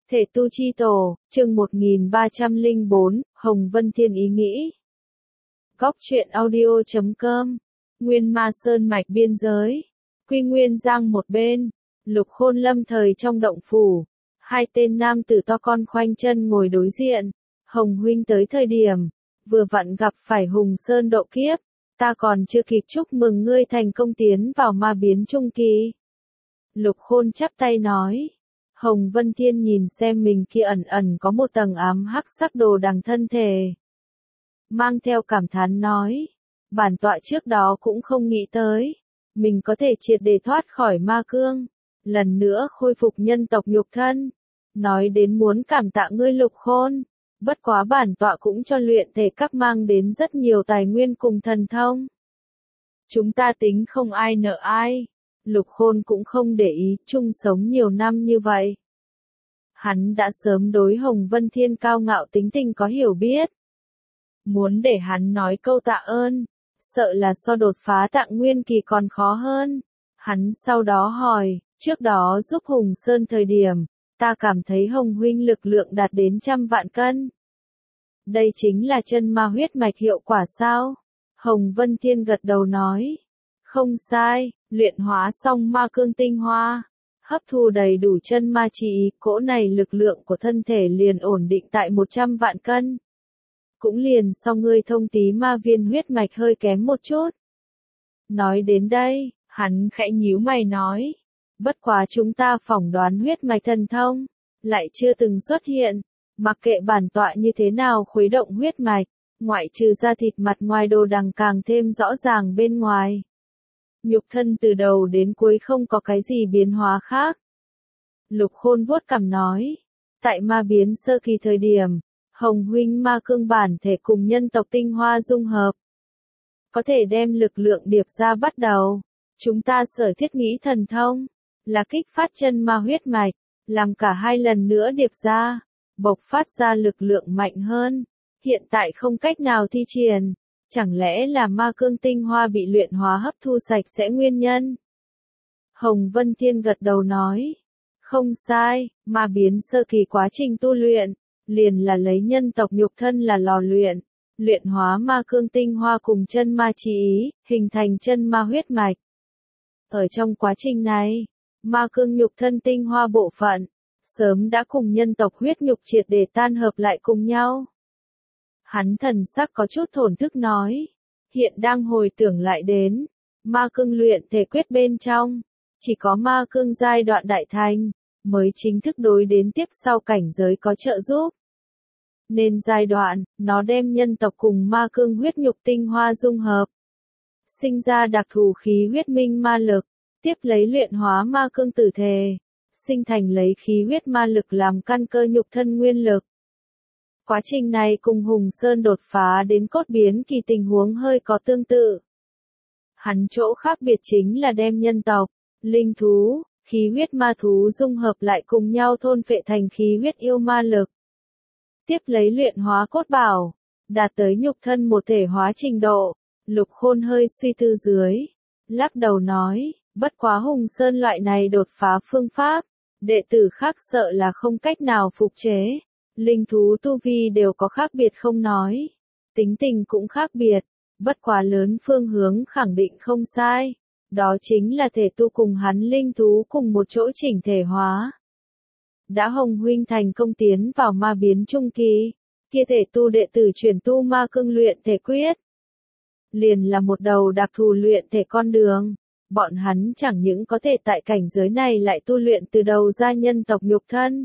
Thể tu chi tổ, chương 1304, Hồng Vân Thiên ý nghĩ. Góc truyện audio.com, Nguyên Ma Sơn mạch biên giới, Quy Nguyên Giang một bên, Lục Khôn lâm thời trong động phủ, hai tên nam tử to con khoanh chân ngồi đối diện. Hồng huynh tới thời điểm, vừa vặn gặp phải Hùng Sơn độ kiếp, ta còn chưa kịp chúc mừng ngươi thành công tiến vào ma biến trung kỳ. Lục Khôn chắp tay nói. Hồng Vân Thiên nhìn xem mình kia ẩn ẩn có một tầng ám hắc sắc đồ đằng thân thể. Mang theo cảm thán nói, bản tọa trước đó cũng không nghĩ tới, mình có thể triệt để thoát khỏi ma cương, lần nữa khôi phục nhân tộc nhục thân. Nói đến muốn cảm tạ ngươi Lục Khôn, bất quá bản tọa cũng cho luyện thể các mang đến rất nhiều tài nguyên cùng thần thông. Chúng ta tính không ai nợ ai. Lục Khôn cũng không để ý, chung sống nhiều năm như vậy. Hắn đã sớm đối Hồng Vân Thiên cao ngạo tính tình có hiểu biết. Muốn để hắn nói câu tạ ơn, sợ là so đột phá tạng nguyên kỳ còn khó hơn. Hắn sau đó hỏi, trước đó giúp Hùng Sơn thời điểm, ta cảm thấy Hồng huynh lực lượng đạt đến 100 vạn cân. Đây chính là chân ma huyết mạch hiệu quả sao? Hồng Vân Thiên gật đầu nói. Không sai, luyện hóa xong ma cương tinh hoa, hấp thu đầy đủ chân ma chi, cỗ này lực lượng của thân thể liền ổn định tại 100 vạn cân. Cũng liền so ngươi thông tí ma viên huyết mạch hơi kém một chút. Nói đến đây, hắn khẽ nhíu mày nói, bất quá chúng ta phỏng đoán huyết mạch thần thông, lại chưa từng xuất hiện, mặc kệ bản tọa như thế nào khuấy động huyết mạch, ngoại trừ da thịt mặt ngoài đồ đằng càng thêm rõ ràng bên ngoài. Nhục thân từ đầu đến cuối không có cái gì biến hóa khác. Lục Khôn vuốt cằm nói, tại ma biến sơ kỳ thời điểm, Hồng huynh ma cương bản thể cùng nhân tộc tinh hoa dung hợp. Có thể đem lực lượng điệp ra bắt đầu. Chúng ta sở thiết nghĩ thần thông, là kích phát chân ma huyết mạch, làm cả hai lần nữa điệp ra, bộc phát ra lực lượng mạnh hơn. Hiện tại không cách nào thi triển. Chẳng lẽ là ma cương tinh hoa bị luyện hóa hấp thu sạch sẽ nguyên nhân? Hồng Vân Thiên gật đầu nói. Không sai, ma biến sơ kỳ quá trình tu luyện, liền là lấy nhân tộc nhục thân là lò luyện, luyện hóa ma cương tinh hoa cùng chân ma chi ý, hình thành chân ma huyết mạch. Ở trong quá trình này, ma cương nhục thân tinh hoa bộ phận, sớm đã cùng nhân tộc huyết nhục triệt để tan hợp lại cùng nhau. Hắn thần sắc có chút thổn thức nói, hiện đang hồi tưởng lại đến, ma cương luyện thể quyết bên trong, chỉ có ma cương giai đoạn đại thành, mới chính thức đối đến tiếp sau cảnh giới có trợ giúp. Nên giai đoạn, nó đem nhân tộc cùng ma cương huyết nhục tinh hoa dung hợp, sinh ra đặc thù khí huyết minh ma lực, tiếp lấy luyện hóa ma cương tử thể, sinh thành lấy khí huyết ma lực làm căn cơ nhục thân nguyên lực. Quá trình này cùng Hùng Sơn đột phá đến cốt biến kỳ tình huống hơi có tương tự. Hắn chỗ khác biệt chính là đem nhân tộc, linh thú, khí huyết ma thú dung hợp lại cùng nhau thôn phệ thành khí huyết yêu ma lực. Tiếp lấy luyện hóa cốt bảo, đạt tới nhục thân một thể hóa trình độ. Lục Khôn hơi suy tư dưới, lắc đầu nói, bất quá Hùng Sơn loại này đột phá phương pháp, đệ tử khác sợ là không cách nào phục chế. Linh thú tu vi đều có khác biệt không nói, tính tình cũng khác biệt, bất quá lớn phương hướng khẳng định không sai, đó chính là thể tu cùng hắn linh thú cùng một chỗ chỉnh thể hóa. Đã Hồng huynh thành công tiến vào ma biến trung kỳ, kia thể tu đệ tử chuyển tu ma cương luyện thể quyết, liền là một đầu đặc thù luyện thể con đường, bọn hắn chẳng những có thể tại cảnh giới này lại tu luyện từ đầu ra nhân tộc nhục thân,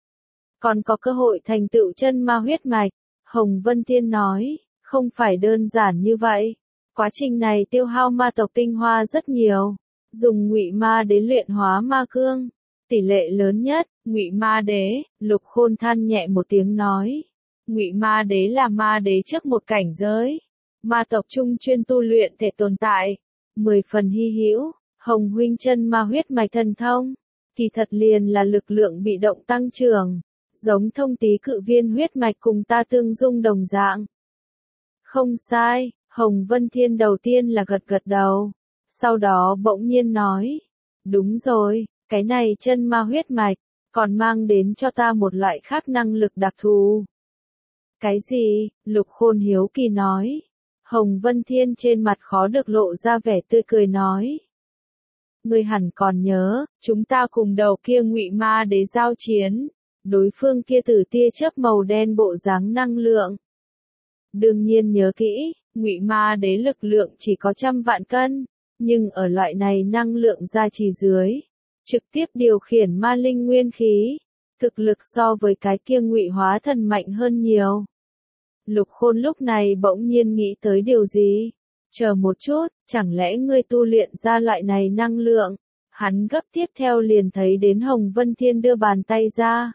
còn có cơ hội thành tựu chân ma huyết mạch. Hồng Vân Thiên nói, không phải đơn giản như vậy. Quá trình này tiêu hao ma tộc tinh hoa rất nhiều, dùng ngụy ma đế luyện hóa ma cương, tỷ lệ lớn nhất, ngụy ma đế. Lục Khôn than nhẹ một tiếng nói, ngụy ma đế là ma đế trước một cảnh giới, ma tộc trung chuyên tu luyện thể tồn tại, 10 phần hy hữu. Hồng huynh chân ma huyết mạch thần thông, kỳ thật liền là lực lượng bị động tăng trưởng. Giống thông tí cự viên huyết mạch cùng ta tương dung đồng dạng. Không sai, Hồng Vân Thiên đầu tiên là gật gật đầu, sau đó bỗng nhiên nói, đúng rồi, cái này chân ma huyết mạch, còn mang đến cho ta một loại khác năng lực đặc thù. Cái gì? Lục Khôn hiếu kỳ nói. Hồng Vân Thiên trên mặt khó được lộ ra vẻ tươi cười nói. Ngươi hẳn còn nhớ, chúng ta cùng đầu kia Ngụy Ma Đế giao chiến, đối phương kia tử tia chớp màu đen bộ dáng năng lượng. Đương nhiên nhớ kỹ, Ngụy Ma Đế lực lượng chỉ có 100 vạn cân, nhưng ở loại này năng lượng gia trì dưới, trực tiếp điều khiển ma linh nguyên khí, thực lực so với cái kia Ngụy Hóa Thần mạnh hơn nhiều. Lục Khôn lúc này bỗng nhiên nghĩ tới điều gì? Chờ một chút, chẳng lẽ ngươi tu luyện ra loại này năng lượng? Hắn gấp tiếp theo liền thấy đến Hồng Vân Thiên đưa bàn tay ra.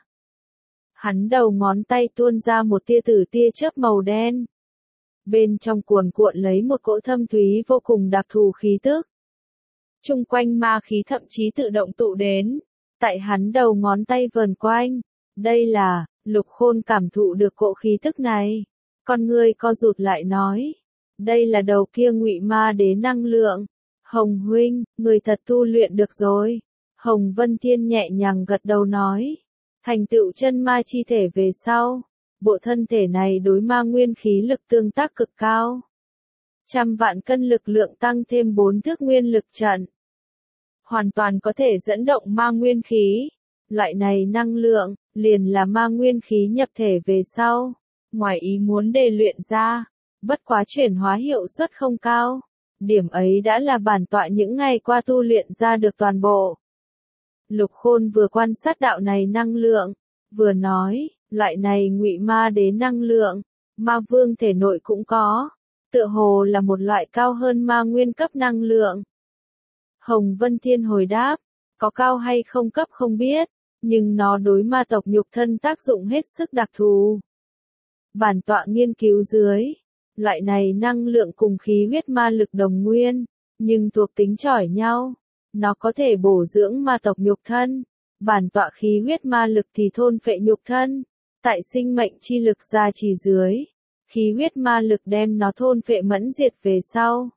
Hắn đầu ngón tay tuôn ra một tia tử tia chớp màu đen. Bên trong cuồn cuộn lấy một cỗ thâm thúy vô cùng đặc thù khí tức. Chung quanh ma khí thậm chí tự động tụ đến, tại hắn đầu ngón tay vờn quanh. Đây là, Lục Khôn cảm thụ được cỗ khí tức này. Con người co rụt lại nói. Đây là đầu kia Ngụy Ma Đế năng lượng. Hồng huynh, người thật tu luyện được rồi. Hồng Vân Thiên nhẹ nhàng gật đầu nói. Thành tựu chân ma chi thể về sau. Bộ thân thể này đối ma nguyên khí lực tương tác cực cao. 100 vạn cân lực lượng tăng thêm 4 thước nguyên lực trận. Hoàn toàn có thể dẫn động ma nguyên khí. Loại này năng lượng, liền là ma nguyên khí nhập thể về sau. Ngoài ý muốn đề luyện ra, bất quá chuyển hóa hiệu suất không cao. Điểm ấy đã là bản tọa những ngày qua tu luyện ra được toàn bộ. Lục Khôn vừa quan sát đạo này năng lượng, vừa nói, loại này Ngụy Ma Đế năng lượng, ma vương thể nội cũng có, tựa hồ là một loại cao hơn ma nguyên cấp năng lượng. Hồng Vân Thiên hồi đáp, có cao hay không cấp không biết, nhưng nó đối ma tộc nhục thân tác dụng hết sức đặc thù. Bản tọa nghiên cứu dưới, loại này năng lượng cùng khí huyết ma lực đồng nguyên, nhưng thuộc tính chỏi nhau. Nó có thể bổ dưỡng ma tộc nhục thân, bản tọa khí huyết ma lực thì thôn phệ nhục thân. Tại sinh mệnh chi lực gia trì dưới, khí huyết ma lực đem nó thôn phệ mẫn diệt về sau.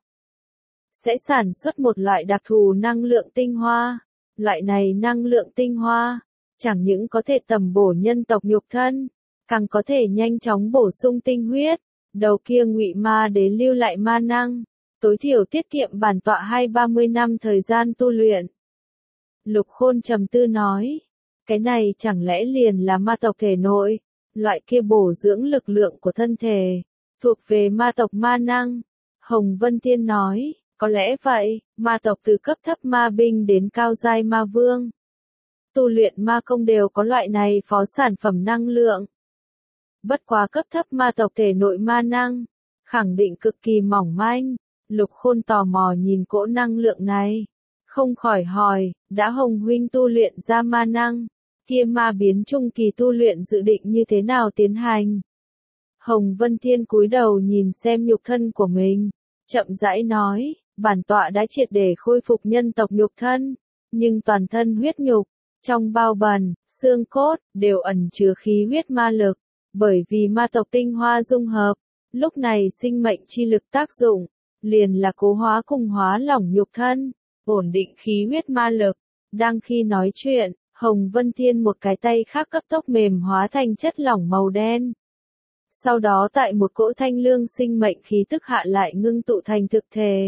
Sẽ sản xuất một loại đặc thù năng lượng tinh hoa. Loại này năng lượng tinh hoa, chẳng những có thể tầm bổ nhân tộc nhục thân, càng có thể nhanh chóng bổ sung tinh huyết. Đầu kia Ngụy Ma Đế lưu lại ma năng, tối thiểu tiết kiệm bản tọa 20-30 năm thời gian tu luyện. Lục Khôn trầm tư nói, cái này chẳng lẽ liền là ma tộc thể nội, loại kia bổ dưỡng lực lượng của thân thể, thuộc về ma tộc ma năng. Hồng Vân Thiên nói, có lẽ vậy, ma tộc từ cấp thấp ma binh đến cao giai ma vương. Tu luyện ma công đều có loại này phó sản phẩm năng lượng. Bất quá cấp thấp ma tộc thể nội ma năng, khẳng định cực kỳ mỏng manh. Lục Khôn tò mò nhìn cỗ năng lượng này, không khỏi hỏi, đã Hồng huynh tu luyện ra ma năng, kia ma biến trung kỳ tu luyện dự định như thế nào tiến hành? Hồng Vân Thiên cúi đầu nhìn xem nhục thân của mình, chậm rãi nói, bản tọa đã triệt để khôi phục nhân tộc nhục thân, nhưng toàn thân huyết nhục, trong bao bần, xương cốt, đều ẩn chứa khí huyết ma lực, bởi vì ma tộc tinh hoa dung hợp, lúc này sinh mệnh chi lực tác dụng, liền là cố hóa cùng hóa lỏng nhục thân, ổn định khí huyết ma lực. Đang khi nói chuyện, Hồng Vân Thiên một cái tay khác cấp tốc mềm hóa thành chất lỏng màu đen. Sau đó tại một cỗ thanh lương sinh mệnh khí tức hạ lại ngưng tụ thành thực thể.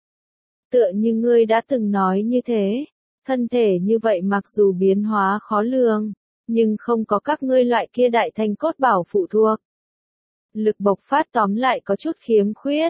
Tựa như ngươi đã từng nói như thế, thân thể như vậy mặc dù biến hóa khó lường, nhưng không có các ngươi loại kia đại thành cốt bảo phụ thuộc. Lực bộc phát tóm lại có chút khiếm khuyết.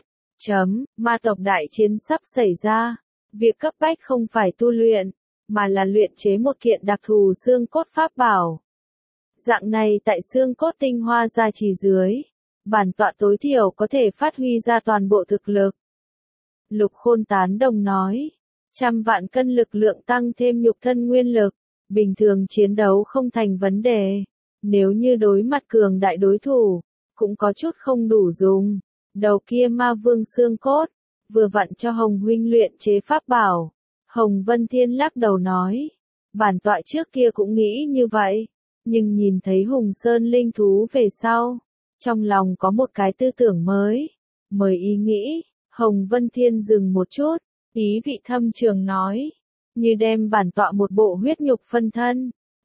Ma tộc đại chiến sắp xảy ra. Việc cấp bách không phải tu luyện, mà là luyện chế một kiện đặc thù xương cốt pháp bảo. Dạng này tại xương cốt tinh hoa gia trì dưới, bản tọa tối thiểu có thể phát huy ra toàn bộ thực lực. Lục Khôn tán đồng nói, 100 vạn cân lực lượng tăng thêm nhục thân nguyên lực, bình thường chiến đấu không thành vấn đề. Nếu như đối mặt cường đại đối thủ, cũng có chút không đủ dùng. Đầu kia ma vương xương cốt, vừa vặn cho Hồng huynh luyện chế pháp bảo. Hồng Vân Thiên lắc đầu nói, bản tọa trước kia cũng nghĩ như vậy, nhưng nhìn thấy Hùng Sơn linh thú về sau, trong lòng có một cái tư tưởng mới ý nghĩ. Hồng Vân Thiên dừng một chút, ý vị thâm trường nói, như đem bản tọa một bộ huyết nhục phân thân,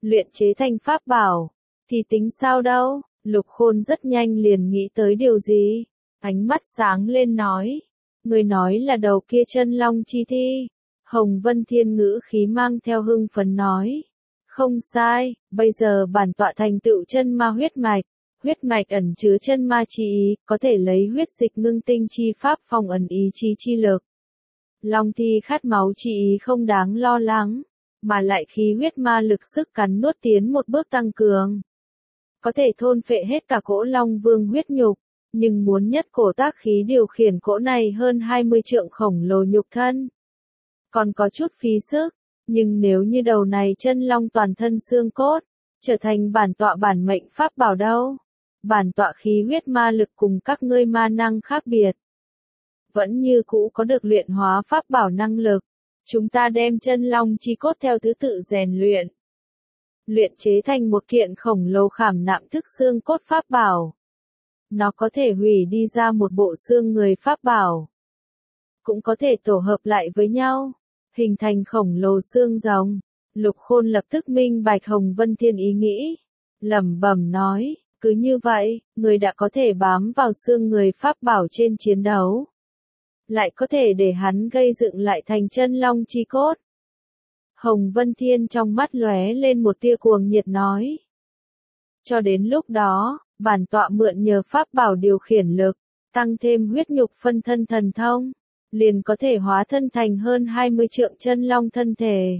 luyện chế thành pháp bảo, thì tính sao đâu? Lục Khôn rất nhanh liền nghĩ tới điều gì, ánh mắt sáng lên nói, người nói là đầu kia chân long chi thi. Hồng Vân Thiên ngữ khí mang theo hưng phấn nói, không sai, bây giờ bản tọa thành tựu chân ma huyết mạch ẩn chứa chân ma chi ý, có thể lấy huyết dịch ngưng tinh chi pháp phòng ẩn ý chí chi lực. Long thi khát máu chi ý không đáng lo lắng, mà lại khí huyết ma lực sức cắn nuốt tiến một bước tăng cường. Có thể thôn phệ hết cả cỗ Long Vương huyết nhục, nhưng muốn nhất cổ tác khí điều khiển cỗ này hơn 20 trượng khổng lồ nhục thân. Còn có chút phí sức, nhưng nếu như đầu này chân long toàn thân xương cốt, trở thành bản tọa bản mệnh pháp bảo đâu. Bản tọa khí huyết ma lực cùng các ngươi ma năng khác biệt. Vẫn như cũ có được luyện hóa pháp bảo năng lực. Chúng ta đem chân long chi cốt theo thứ tự rèn luyện. Luyện chế thành một kiện khổng lồ khảm nạm thức xương cốt pháp bảo. Nó có thể hủy đi ra một bộ xương người pháp bảo. Cũng có thể tổ hợp lại với nhau, hình thành khổng lồ xương rồng. Lục Khôn lập tức minh bạch Hồng Vân Thiên ý nghĩ. Lẩm bẩm nói, cứ như vậy, người đã có thể bám vào xương người pháp bảo trên chiến đấu. Lại có thể để hắn gây dựng lại thành chân long chi cốt. Hồng Vân Thiên trong mắt lóe lên một tia cuồng nhiệt nói. Cho đến lúc đó, bản tọa mượn nhờ pháp bảo điều khiển lực, tăng thêm huyết nhục phân thân thần thông, liền có thể hóa thân thành hơn 20 trượng chân long thân thể.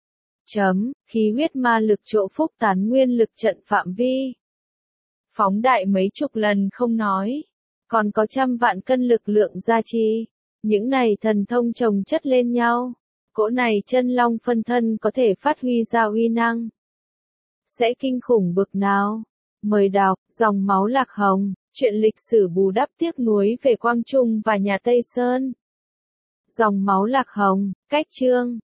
Khí huyết ma lực chỗ phúc tán nguyên lực trận phạm vi. Phóng đại mấy chục lần không nói, còn có trăm vạn cân lực lượng gia trì. Những này thần thông chồng chất lên nhau, cỗ này chân long phân thân có thể phát huy ra uy năng. Sẽ kinh khủng bực nào? Mời đọc, dòng máu lạc hồng, chuyện lịch sử bù đắp tiếc nuối về Quang Trung và nhà Tây Sơn. Dòng máu lạc hồng, cách chương.